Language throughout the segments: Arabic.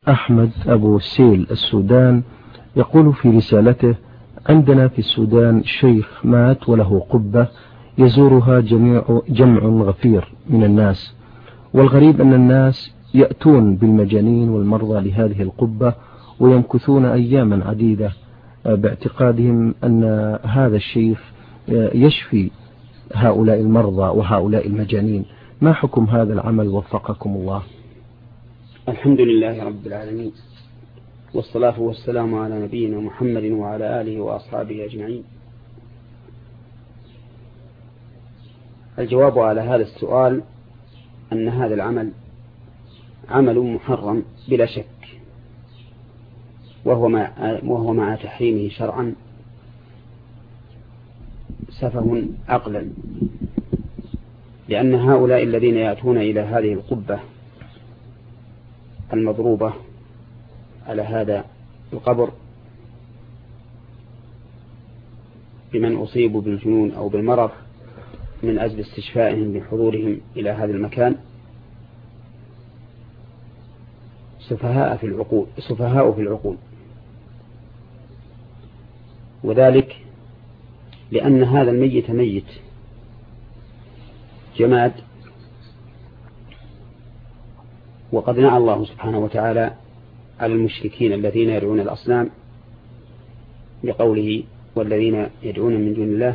أحمد أبو سيل السودان يقول في رسالته: عندنا في السودان شيخ مات وله قبة يزورها جمع غفير من الناس، والغريب أن الناس يأتون بالمجانين والمرضى لهذه القبة ويمكثون أياما عديدة باعتقادهم أن هذا الشيخ يشفي هؤلاء المرضى وهؤلاء المجانين. ما حكم هذا العمل وفقكم الله؟ الحمد لله رب العالمين، والصلاة والسلام على نبينا محمد وعلى آله وأصحابه أجمعين. الجواب على هذا السؤال أن هذا العمل عمل محرم بلا شك، وهو مع تحريمه شرعا سفه عقلا، لأن هؤلاء الذين يأتون إلى هذه القبة المضروبة على هذا القبر بمن أصيبوا بالجنون أو بالمرض من أجل استشفائهم بحضورهم إلى هذا المكان سفهاء في العقول، وذلك لأن هذا الميت ميت جماد، وقد نعى الله سبحانه وتعالى على المشركين الذين يدعون الأصنام بقوله: والذين يدعون من دون الله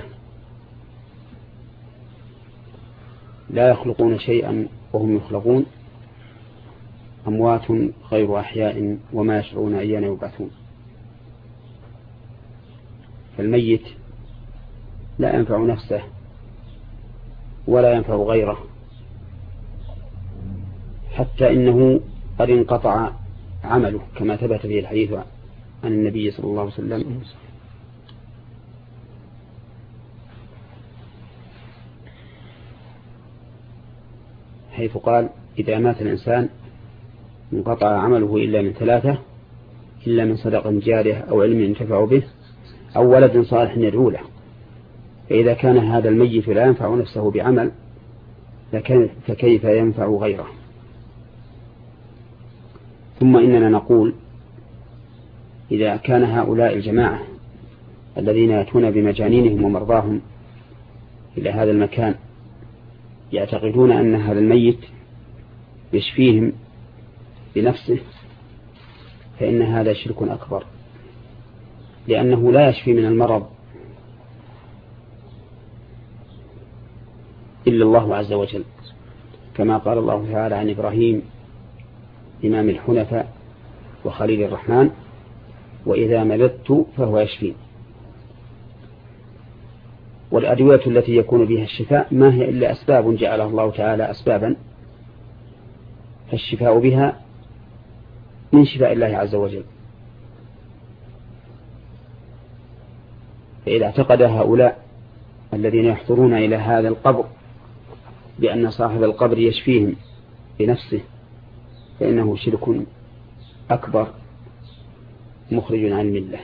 لا يخلقون شيئا وهم يخلقون أموات غير أحياء وما يشعرون أيان يبعثون. فالميت لا ينفع نفسه ولا ينفع غيره، حتى إنه قد انقطع عمله كما ثبت به الحديث عن النبي صلى الله عليه وسلم حيث قال: إذا مات الإنسان انقطع عمله إلا من ثلاثة: إلا من صدق جارية أو علم ينتفع به أو ولد صالح يدعو له. فإذا كان هذا الميت لا ينفع نفسه بعمل فكيف ينفع غيره؟ ثم إننا نقول: إذا كان هؤلاء الجماعة الذين يأتون بمجانينهم ومرضاهم إلى هذا المكان يعتقدون أن هذا الميت يشفيهم بنفسه، فإن هذا شرك أكبر، لأنه لا يشفي من المرض إلا الله عز وجل، كما قال الله تعالى عن إبراهيم إمام الحنفاء وخليل الرحمن: وإذا مرضت فهو يشفين. والأدوية التي يكون بها الشفاء ما هي إلا أسباب جعلها الله تعالى أسبابا، فالشفاء بها من شفاء الله عز وجل. فإذا اعتقد هؤلاء الذين يحضرون إلى هذا القبر بأن صاحب القبر يشفيهم بنفسه فإنه شرك أكبر مخرج عن الملة،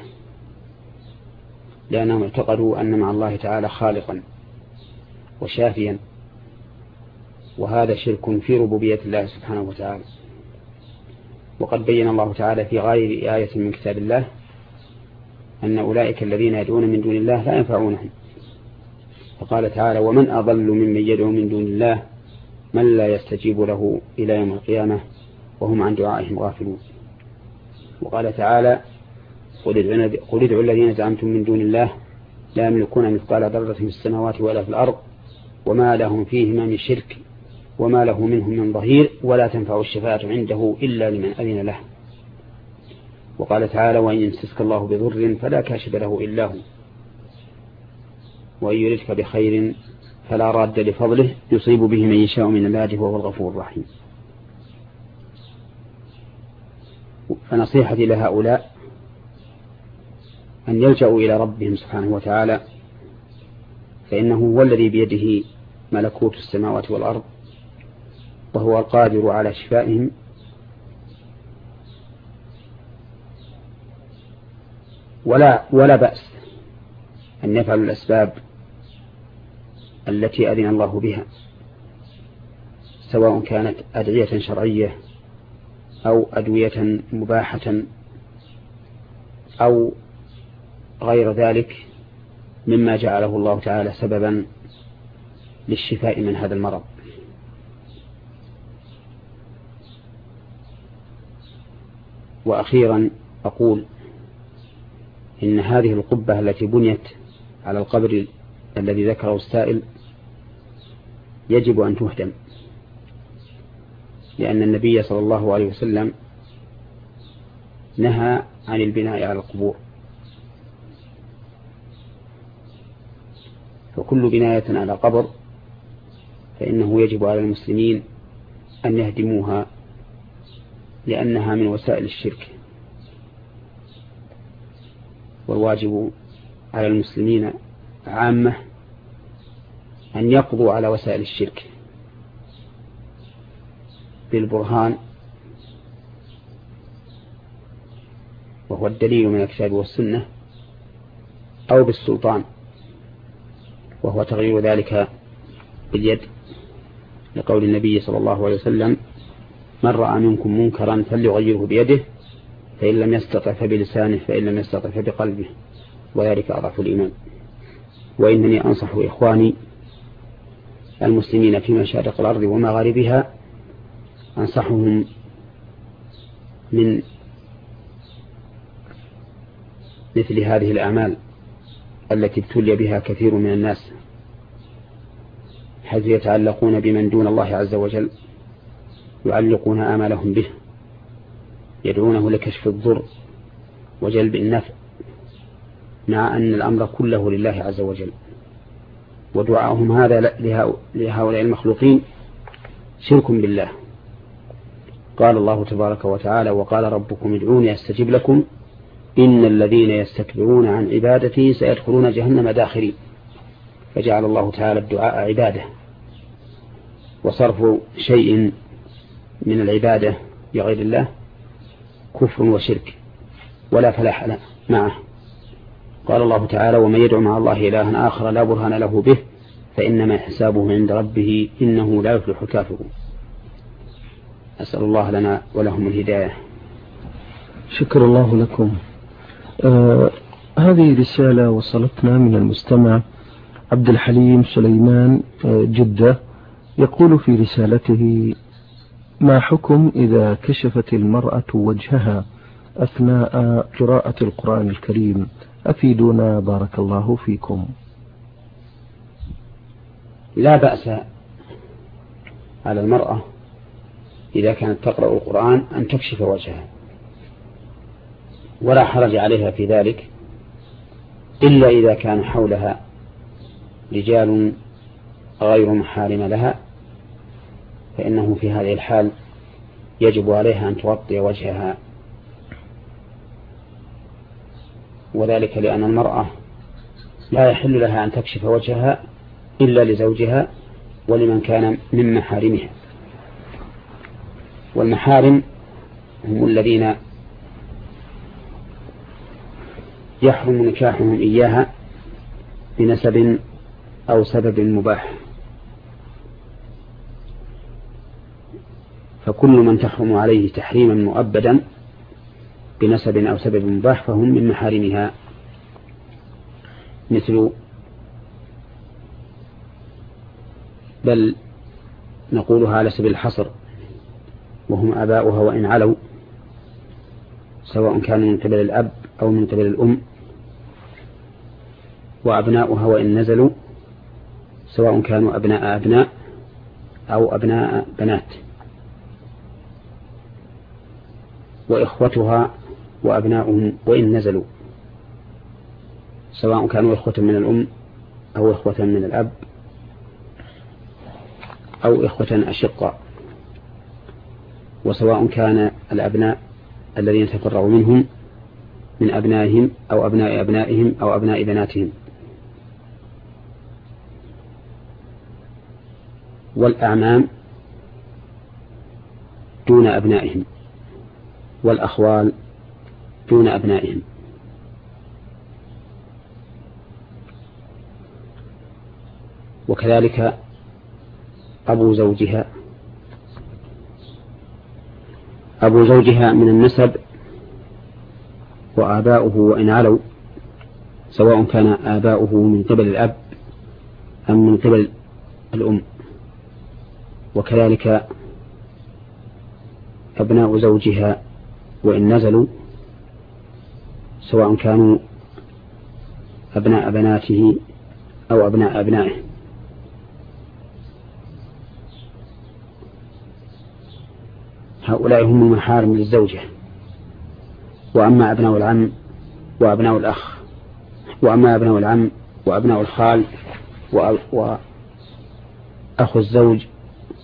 لأنهم اعتقدوا أن مع الله تعالى خالقا وشافيا، وهذا شرك في ربوبية الله سبحانه وتعالى. وقد بين الله تعالى في غير آية من كتاب الله أن أولئك الذين يدعون من دون الله لا ينفعونهم، فقال تعالى: ومن أضل ممن يدعو من دون الله من لا يستجيب له إلى يوم القيامة وهم عن دعائهم غافلون. وقال تعالى: قل ادعوا الذين زعمتم من دون الله لا يملكون مثقال ذرة في السماوات ولا في الأرض وما لهم فيهما من شرك وما له منهم من ظهير ولا تنفع الشفاعة عنده إلا لمن أذن له. وقال تعالى: وإن يمسسك الله بضر فلا كاشف له إلا هو وإن يردك بخير فلا راد لفضله يصيب به من يشاء من عباده وهو الغفور الرحيم. فنصيحتي لهؤلاء أن يلجأوا إلى ربهم سبحانه وتعالى، فإنه هو الذي بيده ملكوت السماوات والأرض وهو القادر على شفائهم، ولا بأس أن يفعلوا الأسباب التي أذن الله بها، سواء كانت أدعية شرعية أو أدوية مباحة أو غير ذلك مما جعله الله تعالى سببا للشفاء من هذا المرض. وأخيرا أقول إن هذه القبة التي بنيت على القبر الذي ذكره السائل يجب أن تهدم، لأن النبي صلى الله عليه وسلم نهى عن البناء على القبور، فكل بناية على قبر فإنه يجب على المسلمين أن يهدموها، لأنها من وسائل الشرك. والواجب على المسلمين عامة أن يقضوا على وسائل الشرك بالبرهان، وهو الدليل من الكتاب والسنة، أو بالسلطان، وهو تغيير ذلك باليد، لقول النبي صلى الله عليه وسلم: من رأى منكم منكرا فليغيره بيده، فإن لم يستطع فبلسانه، فإن لم يستطع فبقلبه، وذلك أضعف الإيمان. وإنني أنصح إخواني المسلمين في مشارق الأرض ومغاربها، أنصحهم من مثل هذه الأعمال التي ابتلي بها كثير من الناس، حيث يتعلقون بمن دون الله عز وجل، يعلقون آمالهم به، يدعونه لكشف الضر وجلب النفع، مع أن الأمر كله لله عز وجل. ودعاءهم هذا لهؤلاء المخلوقين شرك بالله. قال الله تبارك وتعالى: وقال ربكم ادعوني أستجب لكم إن الذين يستكبرون عن عبادتي سيدخلون جهنم داخرين. فجعل الله تعالى الدعاء عبادة، وصرف شيء من العبادة لغير الله كفر وشرك ولا فلاح معه. قال الله تعالى: ومن يدعو مع الله إلها آخر لا برهان له به فإنما حسابه عند ربه إنه لا يفلح الكافرون. أسأل الله لنا ولهم الهداية. شكر الله لكم. هذه رسالة وصلتنا من المستمع عبد الحليم سليمان جدة، يقول في رسالته: ما حكم إذا كشفت المرأة وجهها أثناء قراءة القرآن الكريم؟ أفيدونا بارك الله فيكم. لا بأس على المرأة إذا كانت تقرأ القرآن أن تكشف وجهها، ولا حرج عليها في ذلك، إلا إذا كان حولها رجال غير محارم لها، فإنه في هذه الحال يجب عليها أن تغطي وجهها، وذلك لأن المرأة لا يحل لها أن تكشف وجهها إلا لزوجها ولمن كان من محارمها. والمحارم هم الذين يحرم نكاحهم إياها بنسب أو سبب مباح، فكل من تحرم عليه تحريما مؤبدا بنسب أو سبب مباح فهم من محارمها، مثل بل نقولها على سبيل الحصر، وهم آباؤها وإن علوا، سواء كانوا من قبل الأب أو من قبل الأم، وأبناؤها وإن نزلوا، سواء كانوا أبناء أبناء أو أبناء بنات، وإخوتها وأبناؤهم وإن نزلوا، سواء كانوا إخوة من الأم أو إخوة من الأب أو إخوة أشقاء، وسواء كان الأبناء الذين تفرعوا منهم من أبنائهم أو أبناء أبنائهم أو أبناء بناتهم، والأعمام دون أبنائهم، والأخوال دون أبنائهم. وكذلك أبو زوجها أبو زوجها من النسب وآباؤه وإن علوا، سواء كان آباؤه من قبل الأب أم من قبل الأم، وكذلك أبناء زوجها وإن نزلوا، سواء كانوا أبناء بناته أو أبناء أبنائه. هؤلاء هم المحارم للزوجة. وأما أبناء العم وأبناء الأخ، وأما أبناء العم وأبناء الخال وأخو الزوج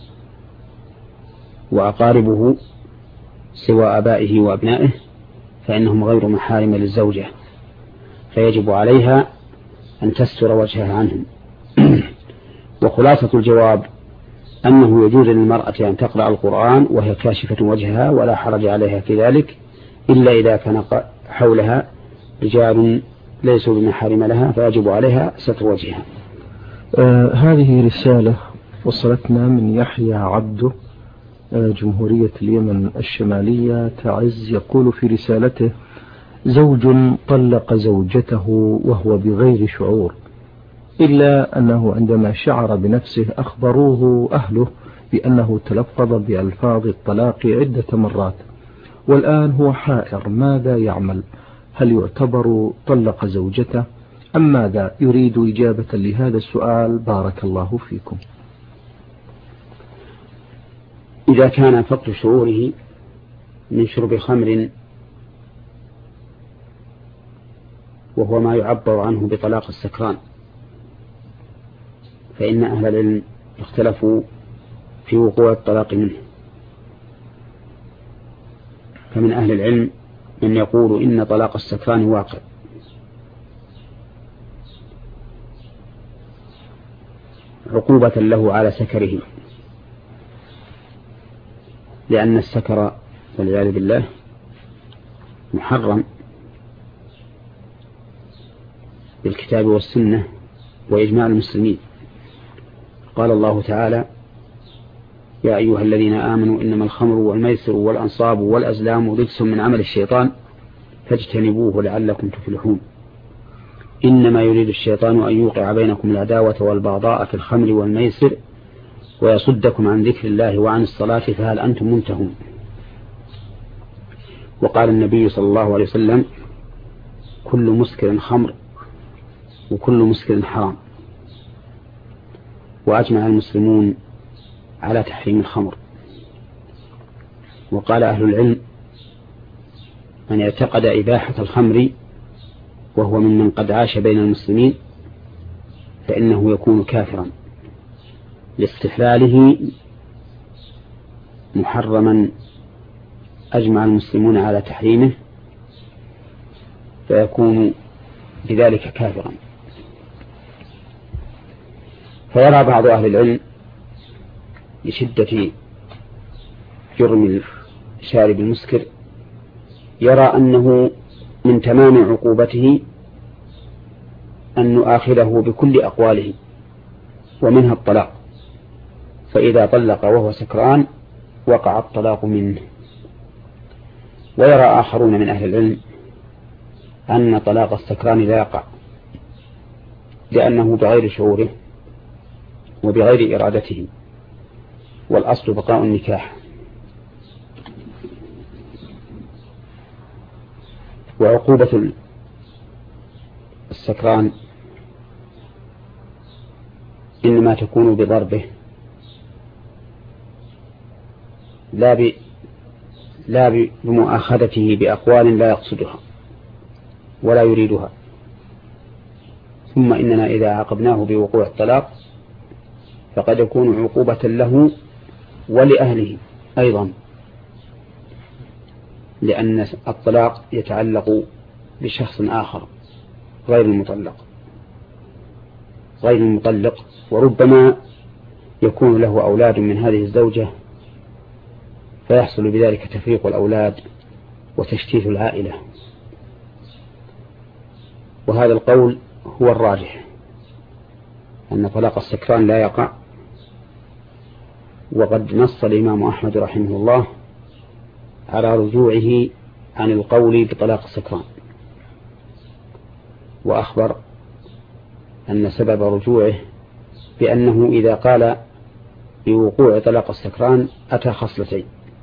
وأقاربه سوى آبائه وأبنائه فإنهم غير محارم للزوجة، فيجب عليها أن تستر وجهها عنهم. وخلاصة الجواب أنه يجوز للمرأة أن تقرأ القرآن وهي كاشفة وجهها ولا حرج عليها في ذلك، إلا إذا كان حولها رجال ليسوا بمحارم لها فيجب عليها ستر وجهها. هذه رسالة وصلتنا من يحيى عبده، جمهورية اليمن الشمالية تعز، يقول في رسالته: زوج طلق زوجته وهو بغير شعور، إلا أنه عندما شعر بنفسه أخبروه أهله بأنه تلفظ بألفاظ الطلاق عدة مرات، والآن هو حائر ماذا يعمل؟ هل يعتبر طلق زوجته أم ماذا؟ يريد إجابة لهذا السؤال بارك الله فيكم. إذا كان فقد شعوره من شرب خمر وهو ما يعبر عنه بطلاق السكران، فإن أهل العلم اختلفوا في وقوع الطلاق منه. فمن أهل العلم من يقول إن طلاق السكران واقع، عقوبة له على سكره، لأن السكر والعياذ بالله محرم بالكتاب والسنة وإجماع المسلمين. قال الله تعالى: يا أيها الذين آمنوا إنما الخمر والميسر والأنصاب والأزلام رجس من عمل الشيطان فاجتنبوه لعلكم تفلحون. إنما يريد الشيطان أن يوقع بينكم العداوة والبغضاء في الخمر والميسر ويصدكم عن ذكر الله وعن الصلاة فهل أنتم منتهون. وقال النبي صلى الله عليه وسلم: كل مسكر خمر وكل مسكر حرام. وأجمع المسلمون على تحريم الخمر. وقال أهل العلم: من اعتقد إباحة الخمر وهو ممن قد عاش بين المسلمين فإنه يكون كافرا لاستحلاله محرما أجمع المسلمون على تحريمه، فيكون بذلك كافرا. فيرى بعض أهل العلم لشدة جرم شارب المسكر، يرى أنه من تمام عقوبته أن نؤاخذه بكل أقواله ومنها الطلاق، فإذا طلق وهو سكران وقع الطلاق منه. ويرى آخرون من أهل العلم أن طلاق السكران لا يقع، لأنه بغير شعوره وبغير إرادته، والأصل بقاء النكاح. وعقوبة السكران إنما تكون بضربه لا بمؤاخذته بأقوال لا يقصدها ولا يريدها. ثم إننا إذا عاقبناه بوقوع الطلاق فقد يكون عقوبة له ولأهله أيضا، لأن الطلاق يتعلق بشخص آخر غير المطلق، وربما يكون له أولاد من هذه الزوجة فيحصل بذلك تفريق الأولاد وتشتيت العائلة. وهذا القول هو الراجح، أن طلاق السكران لا يقع. وقد نص الإمام أحمد رحمه الله على رجوعه عن القول بطلاق السكران، وأخبر أن سبب رجوعه بأنه إذا قال بوقوع طلاق السكران أتى خصلتين: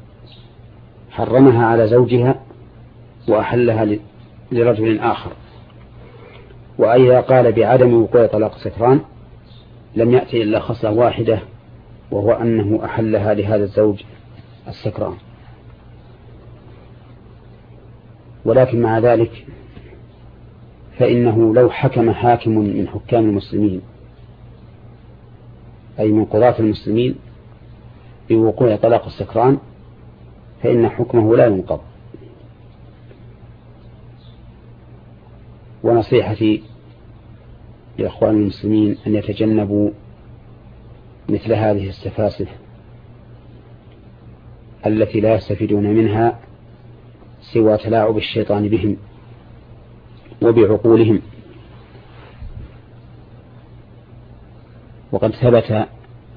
حرمها على زوجها وأحلها لرجل آخر، وإذا قال بعدم وقوع طلاق السكران لم يأتي إلا خصلة واحدة، وهو أنه أحلها لهذا الزوج السكران. ولكن مع ذلك فإنه لو حكم حاكم من حكام المسلمين أي من قضاة المسلمين بوقوع طلاق السكران فإن حكمه لا ينقض. ونصيحتي لإخوان المسلمين أن يتجنبوا مثل هذه السفاسف التي لا يستفيدون منها سوى تلاعب الشيطان بهم وبعقولهم. وقد ثبت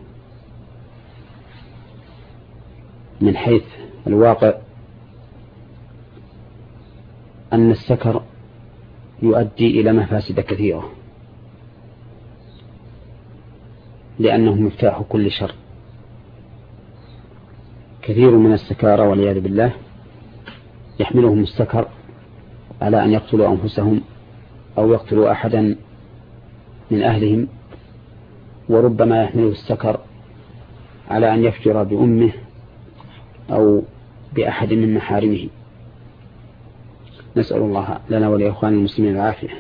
من حيث الواقع أن السكر يؤدي إلى مفاسد كثيرة، لأنه مفتاح كل شر. كثير من السكارى والعياذ بالله يحملهم السكر على أن يقتلوا أنفسهم أو يقتلوا أحدا من أهلهم، وربما يحمله السكر على أن يفجر بأمه أو بأحد من محارمه. نسأل الله لنا ولإخوان المسلمين العافية.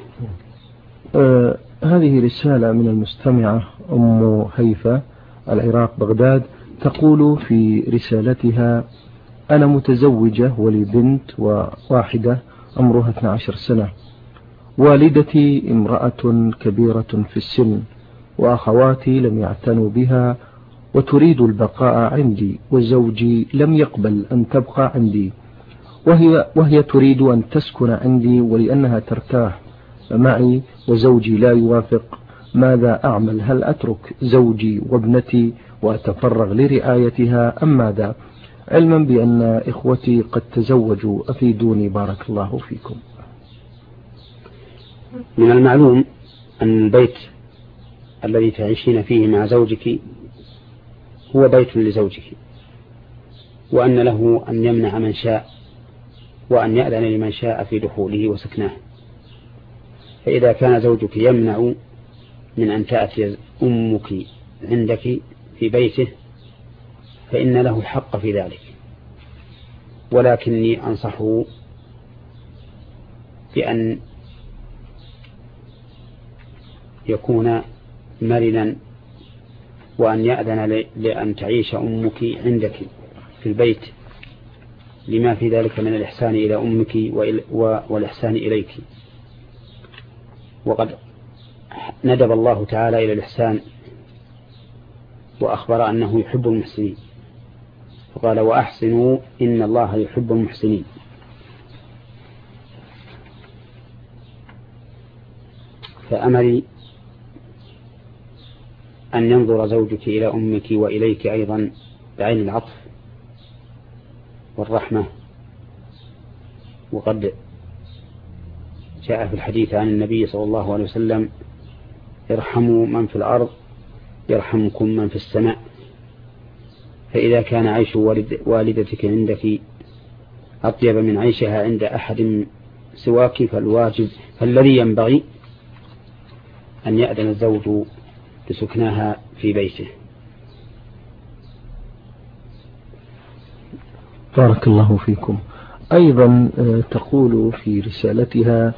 هذه رسالة من المستمعة أم هيفا العراق بغداد، تقول في رسالتها: أنا متزوجة ولي بنت واحدة عمرها 12 سنة، والدتي امرأة كبيرة في السن، وأخواتي لم يعتنوا بها وتريد البقاء عندي، وزوجي لم يقبل أن تبقى عندي، وهي تريد أن تسكن عندي ولأنها ترتاح معي، وزوجي لا يوافق. ماذا أعمل؟ هل أترك زوجي وابنتي وأتفرغ لرعايتها أم ماذا؟ علما بأن إخوتي قد تزوجوا، أفيدوني بارك الله فيكم. من المعلوم أن البيت الذي تعيشين فيه مع زوجك هو بيت لزوجك، وأن له أن يمنع من شاء وأن يأذن لمن شاء في دخوله وسكنه. فإذا كان زوجك يمنع من أن تأتي أمك عندك في بيته فإن له الحق في ذلك، ولكني أنصحه بأن يكون مرنا وأن يأذن لأن تعيش أمك عندك في البيت، لما في ذلك من الإحسان إلى أمك والإحسان إليك. وقد ندب الله تعالى إلى الإحسان وأخبر أنه يحب المحسنين، فقال: وأحسنوا إن الله يحب المحسنين. فأمري أن ينظر زوجك إلى أمك وإليك أيضا بعين العطف والرحمة. وقد جاء في الحديث عن النبي صلى الله عليه وسلم: ارحموا من في الأرض يرحمكم من في السماء. فإذا كان عيش والدتك عندك أطيب من عيشها عند أحد سواك فالذي ينبغي أن يأذن الزوج بسكناها في بيته. بارك الله فيكم. أيضا تقول في رسالتها: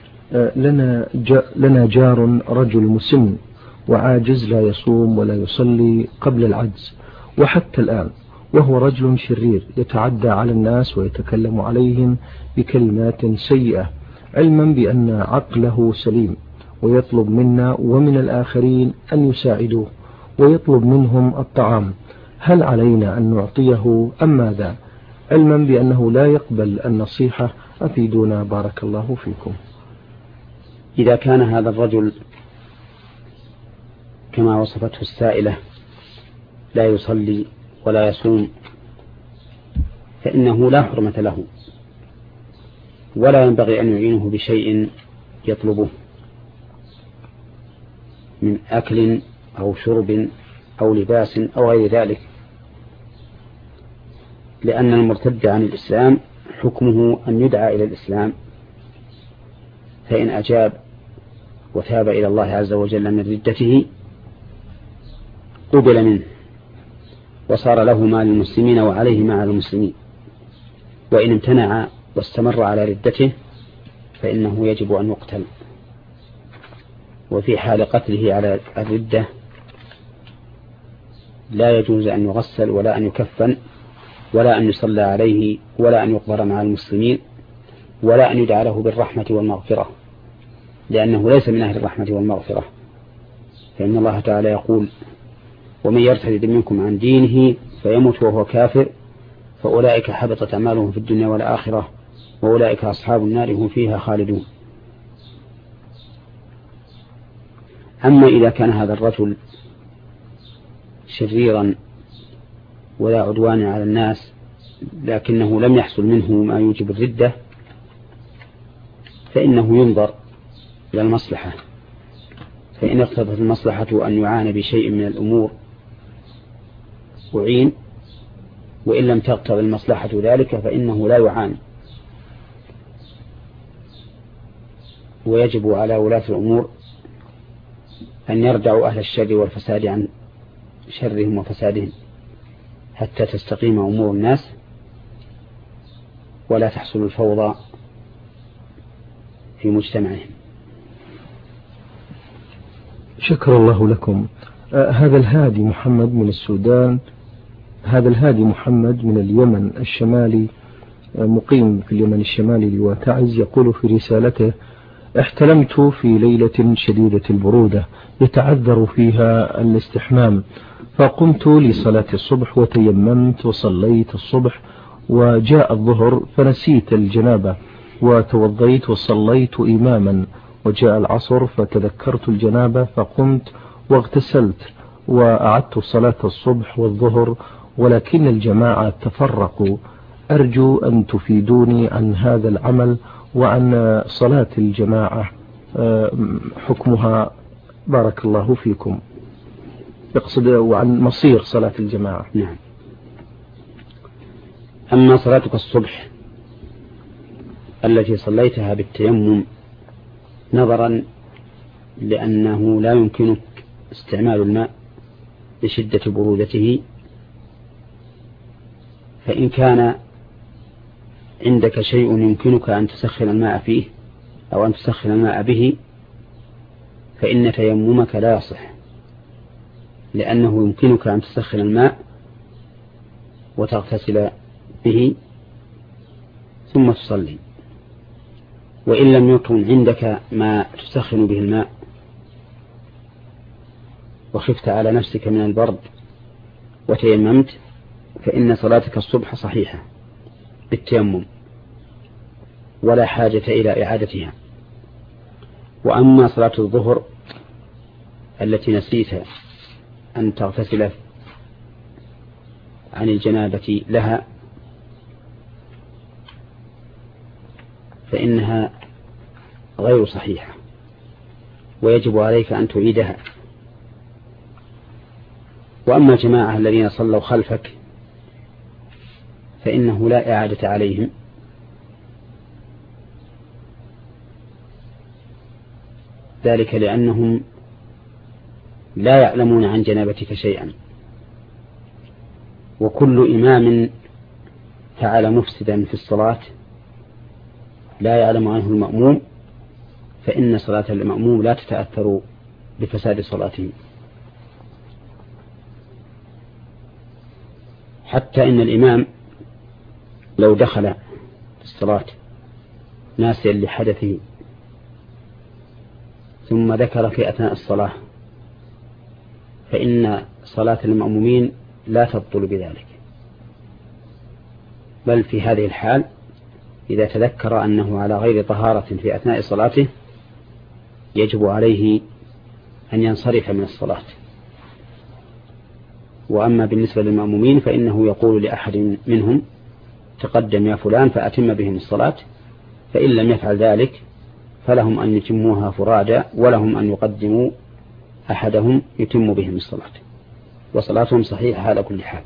لنا جار رجل مسن وعاجز، لا يصوم ولا يصلي قبل العجز وحتى الآن، وهو رجل شرير يتعدى على الناس ويتكلم عليهم بكلمات سيئة، علما بأن عقله سليم، ويطلب منا ومن الآخرين أن يساعدوه، ويطلب منهم الطعام. هل علينا أن نعطيه أم ماذا؟ علما بأنه لا يقبل النصيحة، أفيدونا بارك الله فيكم. إذا كان هذا الرجل كما وصفته السائلة لا يصلي ولا يصوم فإنه لا حرمة له، ولا ينبغي أن يعينه بشيء يطلبه من أكل أو شرب أو لباس أو غير ذلك، لأن المرتد عن الإسلام حكمه أن يدعى إلى الإسلام، فإن أجاب وتاب إلى الله عز وجل من ردته قبل منه وصار له ما للمسلمين وعليه ما على المسلمين، وإن امتنع واستمر على ردته فإنه يجب أن يقتل. وفي حال قتله على الردة لا يجوز أن يغسل ولا أن يكفن ولا أن يصلى عليه ولا أن يقبر مع المسلمين ولا أن يدعى له بالرحمة والمغفرة، لأنه ليس من أهل الرحمة والمغفرة، فإن الله تعالى يقول: ومن يرتد منكم عن دينه فيموت وهو كافر فأولئك حبطت أعمالهم في الدنيا والآخرة وأولئك أصحاب النار هم فيها خالدون. أما إذا كان هذا الرجل شريرا ولا عدوان على الناس لكنه لم يحصل منه ما يوجب الردة، فإنه ينظر إلى المصلحة، فإن اقتضت المصلحة أن يعان بشيء من الأمور أعين، وإن لم تقتضي المصلحة ذلك فإنه لا يعان. ويجب على ولاة الأمور أن يردعوا أهل الشر والفساد عن شرهم وفسادهم حتى تستقيم أمور الناس ولا تحصل الفوضى في مجتمعهم. شكر الله لكم. هذا الهادي محمد من السودان، هذا الهادي محمد من اليمن الشمالي، مقيم في اليمن الشمالي لواتعز، يقول في رسالته: احتلمت في ليلة شديدة البرودة يتعذر فيها الاستحمام، فقمت لصلاة الصبح وتيممت وصليت الصبح، وجاء الظهر فنسيت الجنابة وتوضيت وصليت إماما، وجاء العصر فتذكرت الجنابة فقمت واغتسلت وأعدت صلاة الصبح والظهر، ولكن الجماعة تفرقوا. أرجو أن تفيدوني عن هذا العمل وعن صلاة الجماعة حكمها، بارك الله فيكم. يقصد وعن مصير صلاة الجماعة. نعم. أما صلاتك الصبح التي صليتها بالتيمم نظرا لأنه لا يمكنك استعمال الماء لشدة برودته، فإن كان عندك شيء يمكنك أن تسخن الماء فيه أو أن تسخن الماء به فإن تيممك لا يصح، لأنه يمكنك أن تسخن الماء وتغتسل به ثم تصلي. وإن لم يكن عندك ما تسخن به الماء وخفت على نفسك من البرد وتيممت فإن صلاتك الصبح صحيحة بالتيمم ولا حاجة إلى إعادتها. وأما صلاة الظهر التي نسيت أن تغتسل عن الجنابة لها فإنها غير صحيحة ويجب عليك أن تعيدها. وأما الجماعة الذين صلوا خلفك فإنه لا إعادة عليهم، ذلك لأنهم لا يعلمون عن جنابتك شيئا، وكل إمام فعل مفسدا في الصلاة لا يعلم عنه المأموم فإن صلاة المأموم لا تتأثر بفساد صلاته. حتى إن الإمام لو دخل في الصلاة ناسيا لحدثه ثم ذكر في أثناء الصلاة فإن صلاة المأمومين لا تبطل بذلك، بل في هذه الحال إذا تذكر أنه على غير طهارة في أثناء صلاته يجب عليه أن ينصرف من الصلاة. وأما بالنسبة للمأمومين فإنه يقول لأحد منهم تقدم يا فلان فأتم بهم الصلاة، فإن لم يفعل ذلك فلهم أن يتموها فرادى، ولهم أن يقدموا أحدهم يتم بهم الصلاة، وصلاتهم صحيحة على كل حال.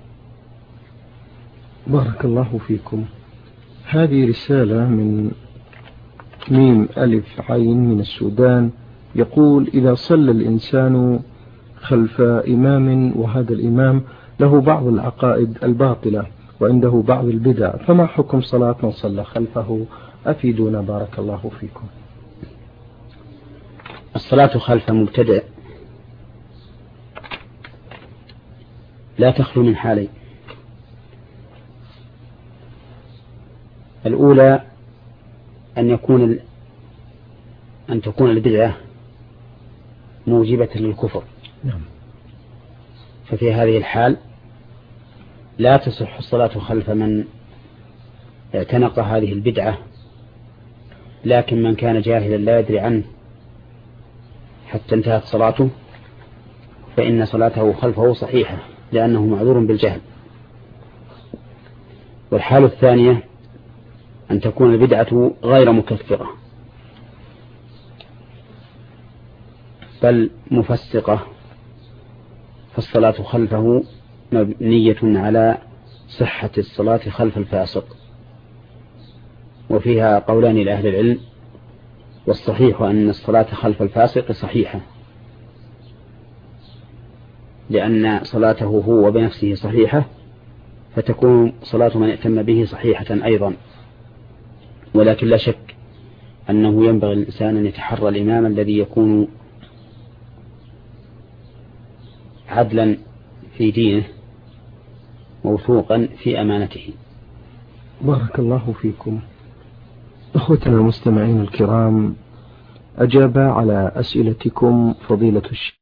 بارك الله فيكم. هذه رسالة من ميم ألف عين من السودان، يقول: إذا صلى الإنسان خلف إمام وهذا الإمام له بعض العقائد الباطلة وعنده بعض البدع، فما حكم صلاة من صلى خلفه؟ أفيدونا بارك الله فيكم. الصلاة خلف مبتدع لا تخلو من حالين: الأولى أن تكون البدعة موجبة للكفر، ففي هذه الحال لا تصح الصلاة خلف من اعتنق هذه البدعة، لكن من كان جاهلا لا يدري عنه حتى انتهت صلاته فإن صلاته خلفه صحيحة لأنه معذور بالجهل. والحال الثانية أن تكون البدعة غير مكفرة بل مفسقة، فالصلاة خلفه مبنية على صحة الصلاة خلف الفاسق، وفيها قولان لأهل العلم، والصحيح أن الصلاة خلف الفاسق صحيحة لأن صلاته هو بنفسه صحيحة، فتكون صلاة من ائتم به صحيحة أيضا. ولكن لا شك أنه ينبغي الإنسان أن يتحرى الإمام الذي يكون عدلا في دينه موثوقا في أمانته. بارك الله فيكم. أخوتنا المستمعين الكرام، أجاب على أسئلتكم فضيلة الشيخ